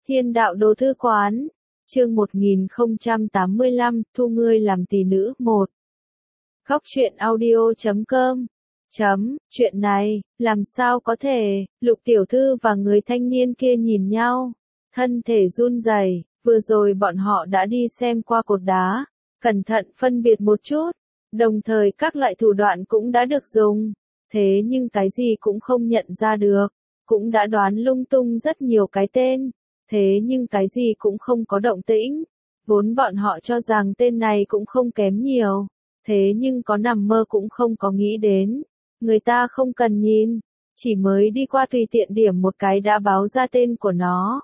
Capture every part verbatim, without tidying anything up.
Thiên đạo đồ thư quán, chương một nghìn không trăm tám mươi lăm, thu ngươi làm tỷ nữ, một. Góc truyện audio chấm com. Chấm, chuyện này, làm sao có thể, Lục tiểu thư và người thanh niên kia nhìn nhau, thân thể run rẩy, vừa rồi bọn họ đã đi xem qua cột đá, cẩn thận phân biệt một chút, đồng thời các loại thủ đoạn cũng đã được dùng, thế nhưng cái gì cũng không nhận ra được, cũng đã đoán lung tung rất nhiều cái tên, thế nhưng cái gì cũng không có động tĩnh, vốn bọn họ cho rằng tên này cũng không kém nhiều, thế nhưng có nằm mơ cũng không có nghĩ đến. Người ta không cần nhìn, chỉ mới đi qua tùy tiện điểm một cái đã báo ra tên của nó.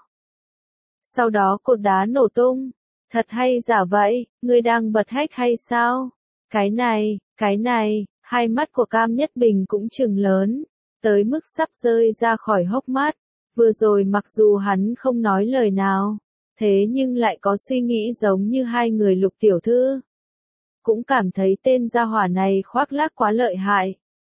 Sau đó cột đá nổ tung, thật hay giả vậy, ngươi đang bật hách hay sao? Cái này, cái này, hai mắt của Cam Nhất Bình cũng trừng lớn, tới mức sắp rơi ra khỏi hốc mắt. Vừa rồi mặc dù hắn không nói lời nào, thế nhưng lại có suy nghĩ giống như hai người Lục tiểu thư. Cũng cảm thấy tên gia hỏa này khoác lác quá lợi hại.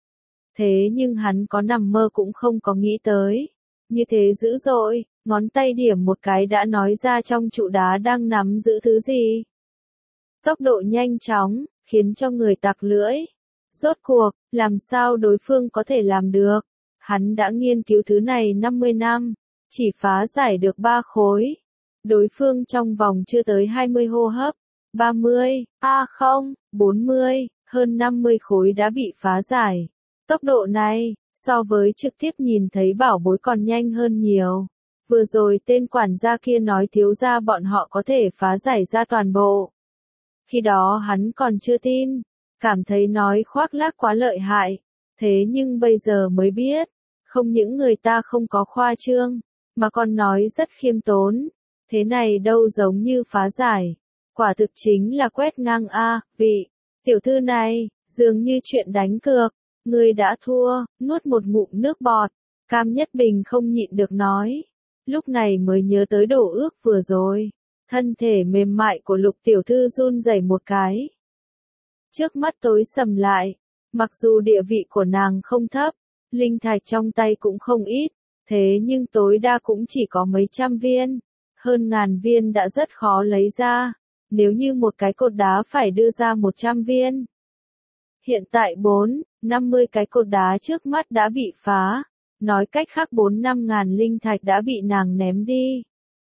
Thế nhưng hắn có nằm mơ cũng không có nghĩ tới. Như thế dữ dội, ngón tay điểm một cái đã nói ra trong trụ đá đang nắm giữ thứ gì. Tốc độ nhanh chóng, khiến cho người tặc lưỡi. Rốt cuộc, làm sao đối phương có thể làm được? Hắn đã nghiên cứu thứ này năm mươi năm, chỉ phá giải được ba khối. Đối phương trong vòng chưa tới hai mươi hô hấp, ba mươi, a không, bốn mươi, hơn năm mươi khối đã bị phá giải. Tốc độ này, so với trực tiếp nhìn thấy bảo bối còn nhanh hơn nhiều. Vừa rồi tên quản gia kia nói thiếu gia bọn họ có thể phá giải ra toàn bộ. Khi đó hắn còn chưa tin, cảm thấy nói khoác lác quá lợi hại. Thế nhưng bây giờ mới biết, không những người ta không có khoa trương, mà còn nói rất khiêm tốn. Thế này đâu giống như phá giải. Quả thực chính là quét ngang a, vị. Tiểu thư này, dường như chuyện đánh cược. Ngươi đã thua, nuốt một ngụm nước bọt, Cam Nhất Bình không nhịn được nói. Lúc này mới nhớ tới đổ ước vừa rồi. Thân thể mềm mại của Lục tiểu thư run rẩy một cái. Trước mắt tối sầm lại, mặc dù địa vị của nàng không thấp, linh thạch trong tay cũng không ít, thế nhưng tối đa cũng chỉ có mấy trăm viên, hơn ngàn viên đã rất khó lấy ra, nếu như một cái cột đá phải đưa ra một trăm viên. Hiện tại bốn, năm mươi cái cột đá trước mắt đã bị phá, nói cách khác bốn năm ngàn linh thạch đã bị nàng ném đi.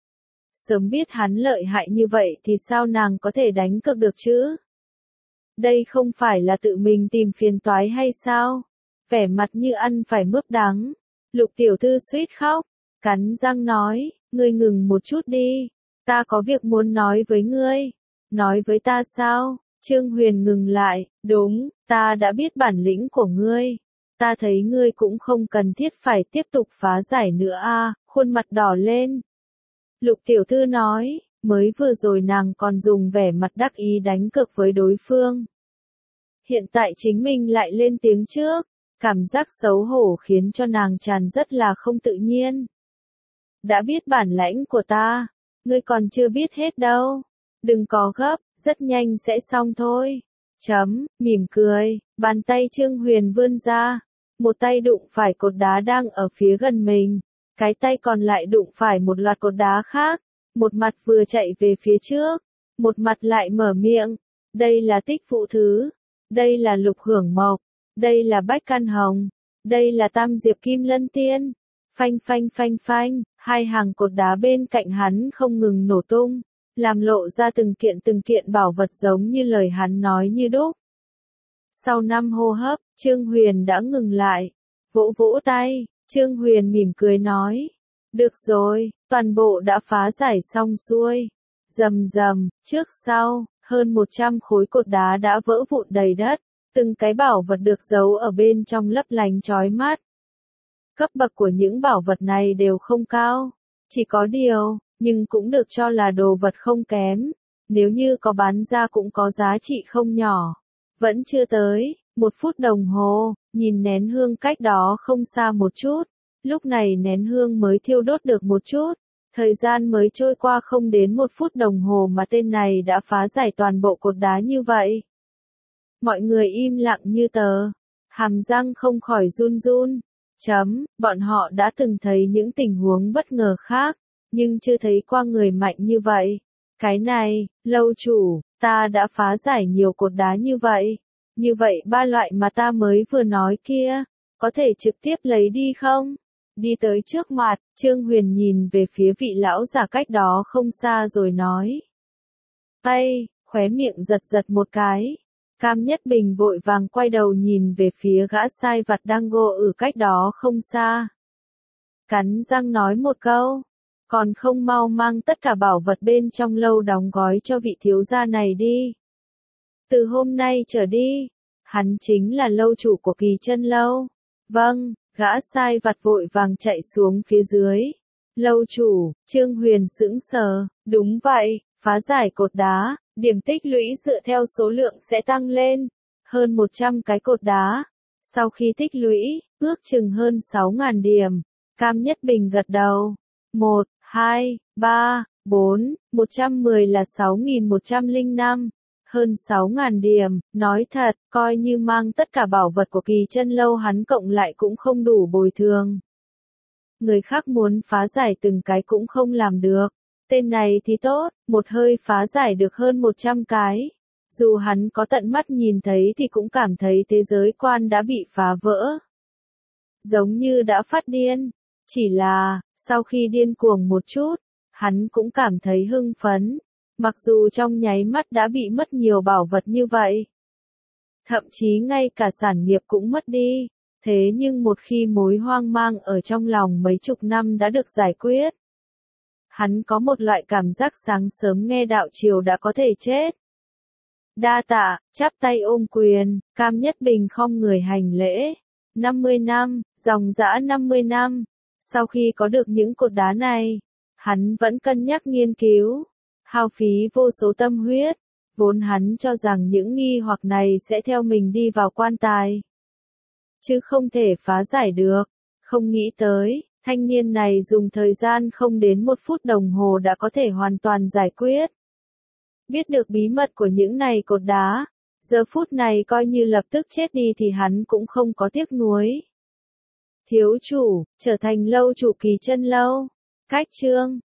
Sớm biết hắn lợi hại như vậy thì sao nàng có thể đánh cược được chứ? Đây không phải là tự mình tìm phiền toái hay sao? Vẻ mặt như ăn phải mướp đắng. Lục tiểu thư suýt khóc, cắn răng nói, ngươi ngừng một chút đi, ta có việc muốn nói với ngươi. Nói với ta sao? Trương Huyền ngừng lại, đúng, ta đã biết bản lĩnh của ngươi. Ta thấy ngươi cũng không cần thiết phải tiếp tục phá giải nữa a, khuôn mặt đỏ lên. Lục tiểu thư nói, mới vừa rồi nàng còn dùng vẻ mặt đắc ý đánh cược với đối phương. Hiện tại chính mình lại lên tiếng trước, cảm giác xấu hổ khiến cho nàng tràn rất là không tự nhiên. Đã biết bản lãnh của ta, ngươi còn chưa biết hết đâu. Đừng có gấp, rất nhanh sẽ xong thôi. Chấm, mỉm cười, bàn tay Trương Huyền vươn ra, một tay đụng phải cột đá đang ở phía gần mình, cái tay còn lại đụng phải một loạt cột đá khác, một mặt vừa chạy về phía trước, một mặt lại mở miệng, đây là Tích Phụ Thứ, đây là Lục Hưởng Mộc, đây là Bách Căn Hồng, đây là Tam Diệp Kim Lân Tiên. Phanh phanh phanh phanh, hai hàng cột đá bên cạnh hắn không ngừng nổ tung, làm lộ ra từng kiện từng kiện bảo vật giống như lời hắn nói như đúc. Sau năm hô hấp, Trương Huyền đã ngừng lại, vỗ vỗ tay, Trương Huyền mỉm cười nói, được rồi, toàn bộ đã phá giải xong xuôi. Rầm rầm, trước sau, hơn một trăm khối cột đá đã vỡ vụn đầy đất, từng cái bảo vật được giấu ở bên trong lấp lánh chói mắt. Cấp bậc của những bảo vật này đều không cao, chỉ có điều, nhưng cũng được cho là đồ vật không kém, nếu như có bán ra cũng có giá trị không nhỏ. Vẫn chưa tới, một phút đồng hồ, nhìn nén hương cách đó không xa một chút, lúc này nén hương mới thiêu đốt được một chút, thời gian mới trôi qua không đến một phút đồng hồ mà tên này đã phá giải toàn bộ cột đá như vậy. Mọi người im lặng như tờ, hàm răng không khỏi run run. Chấm, bọn họ đã từng thấy những tình huống bất ngờ khác, nhưng chưa thấy qua người mạnh như vậy. Cái này, lâu chủ, ta đã phá giải nhiều cột đá như vậy. Như vậy ba loại mà ta mới vừa nói kia, có thể trực tiếp lấy đi không? Đi tới trước mặt, Trương Huyền nhìn về phía vị lão giả cách đó không xa rồi nói. Tay, khóe miệng giật giật một cái. Cam Nhất Bình vội vàng quay đầu nhìn về phía gã sai vặt đang ngô ở cách đó không xa. Cắn răng nói một câu, còn không mau mang tất cả bảo vật bên trong lâu đóng gói cho vị thiếu gia này đi. Từ hôm nay trở đi, hắn chính là lâu chủ của Kỳ Chân Lâu. Vâng, gã sai vặt vội vàng chạy xuống phía dưới. Lâu chủ, Trương Huyền sững sờ, đúng vậy, phá giải cột đá, điểm tích lũy dựa theo số lượng sẽ tăng lên, hơn một trăm cái cột đá. Sau khi tích lũy, ước chừng hơn sáu nghìn điểm. Cam Nhất Bình gật đầu. một, hai, ba, bốn, một trăm mười là sáu nghìn một trăm lẻ năm. Hơn sáu nghìn điểm, nói thật, coi như mang tất cả bảo vật của Kỳ Chân Lâu hắn cộng lại cũng không đủ bồi thường. Người khác muốn phá giải từng cái cũng không làm được. Tên này thì tốt, một hơi phá giải được hơn một trăm cái. Dù hắn có tận mắt nhìn thấy thì cũng cảm thấy thế giới quan đã bị phá vỡ. Giống như đã phát điên. Chỉ là, sau khi điên cuồng một chút, hắn cũng cảm thấy hưng phấn. Mặc dù trong nháy mắt đã bị mất nhiều bảo vật như vậy. Thậm chí ngay cả sản nghiệp cũng mất đi. Thế nhưng một khi mối hoang mang ở trong lòng mấy chục năm đã được giải quyết. Hắn có một loại cảm giác sáng sớm nghe đạo chiều đã có thể chết. Đa tạ, chắp tay ôm quyền, Cam Nhất Bình khom người hành lễ. năm mươi năm, dòng dã năm mươi năm. Sau khi có được những cột đá này, hắn vẫn cân nhắc nghiên cứu, hao phí vô số tâm huyết. Vốn hắn cho rằng những nghi hoặc này sẽ theo mình đi vào quan tài, chứ không thể phá giải được. Không nghĩ tới, thanh niên này dùng thời gian không đến một phút đồng hồ đã có thể hoàn toàn giải quyết. Biết được bí mật của những này cột đá, giờ phút này coi như lập tức chết đi thì hắn cũng không có tiếc nuối. Thiếu chủ, trở thành lâu chủ Kỳ Chân Lâu. Cách chương